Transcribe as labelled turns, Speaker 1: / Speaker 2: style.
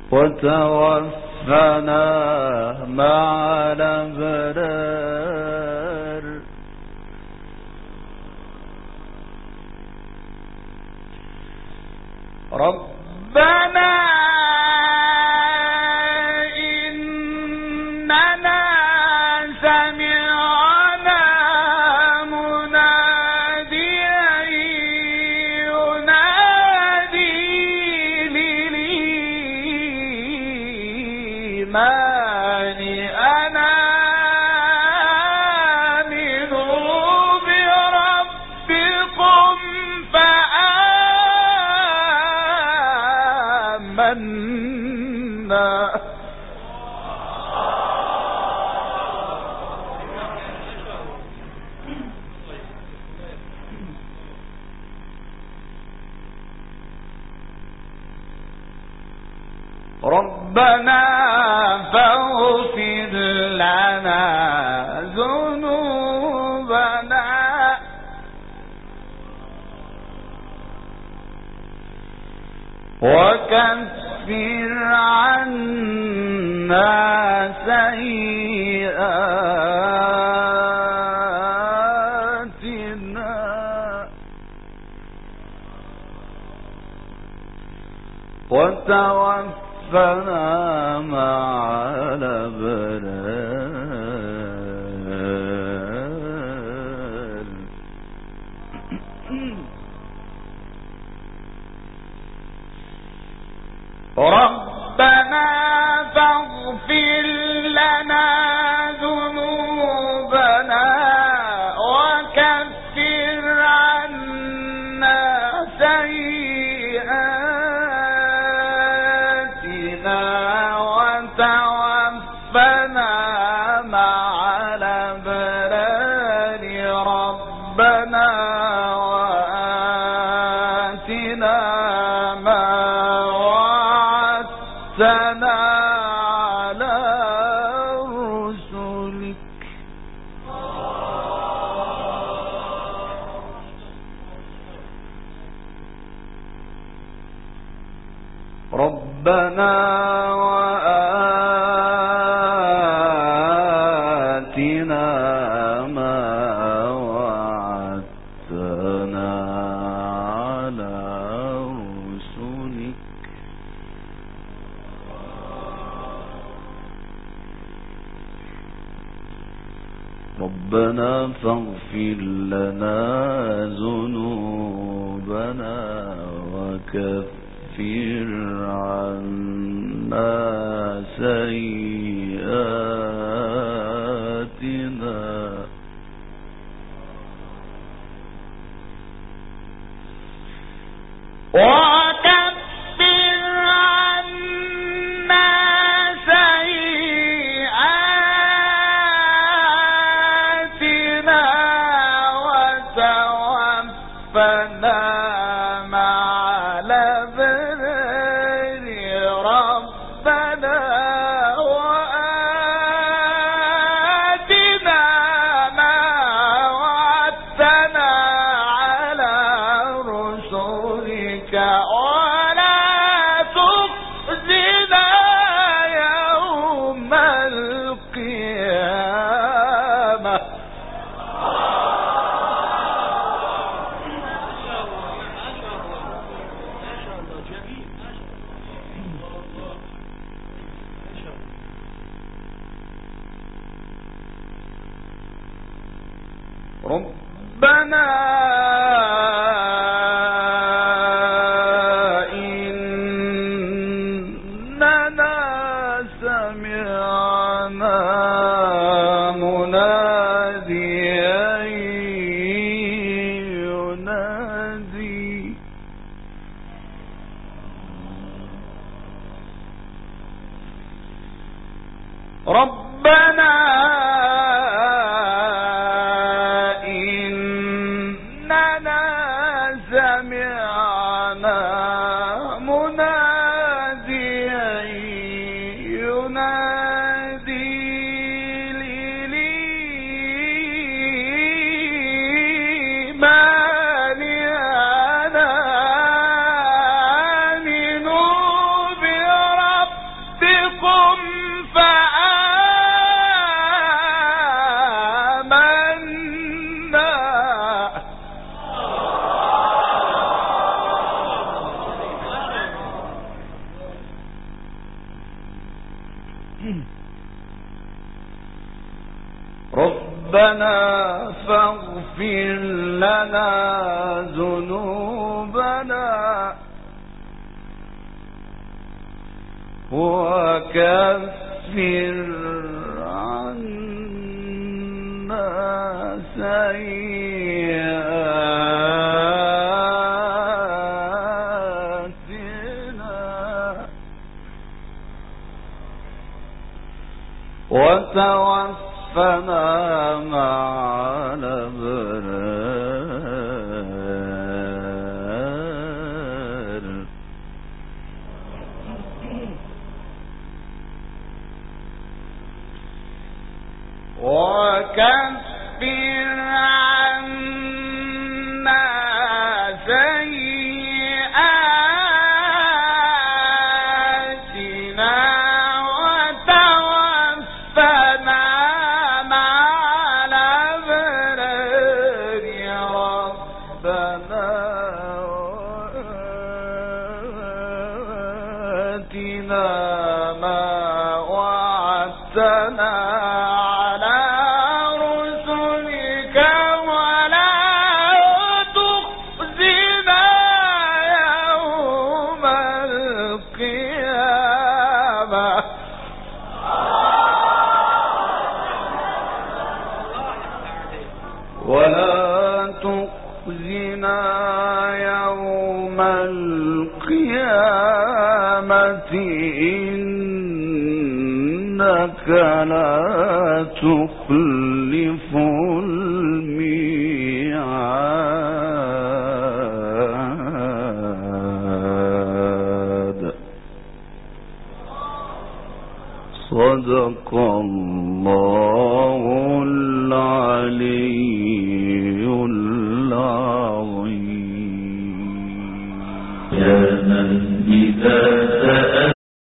Speaker 1: وتوفنا مع الأبرار ربنا إننا سمعنا مناديا ينادي للإيمان أن آمنوا بربكم فآمنا ربنا فاغفر لنا ذنوبنا وكفر عنا سيئاتنا وتوفنا مع الأبرار ربنا فاغفر لنا ذنوبنا وكفر عنا سيئاتنا وتوفنا مع الأبرار ربنا وآتنا ما وعدتنا على رسلك ربنا وآتنا ما وعدتنا على رسلك ربنا فاغفر لنا ذنوبنا وكفر عنا سيئاتنا وكفر عنا سيئاتنا وتوفنا مع الأبرار ربنا وآتنا ما وعدتنا على رسلك ولا تخزنا يوم القيامة ربنا إننا سمعنا مناديا ينادي ربنا إننا سمعنا مناديا ينادي للإيمان أن آمنوا بربكم لنا ذنوبنا وكفر عنا سيئاتنا وتوفنا مع الأبرار وكفر عنا سيئاتنا وتوفنا مع الأبرار ربنا وآتنا ما وعدتنا ولا تخزنا يوم القيامة إنك لا تخلف الميعاد. صدق الله العلي العظيم.
Speaker 2: يا من إذا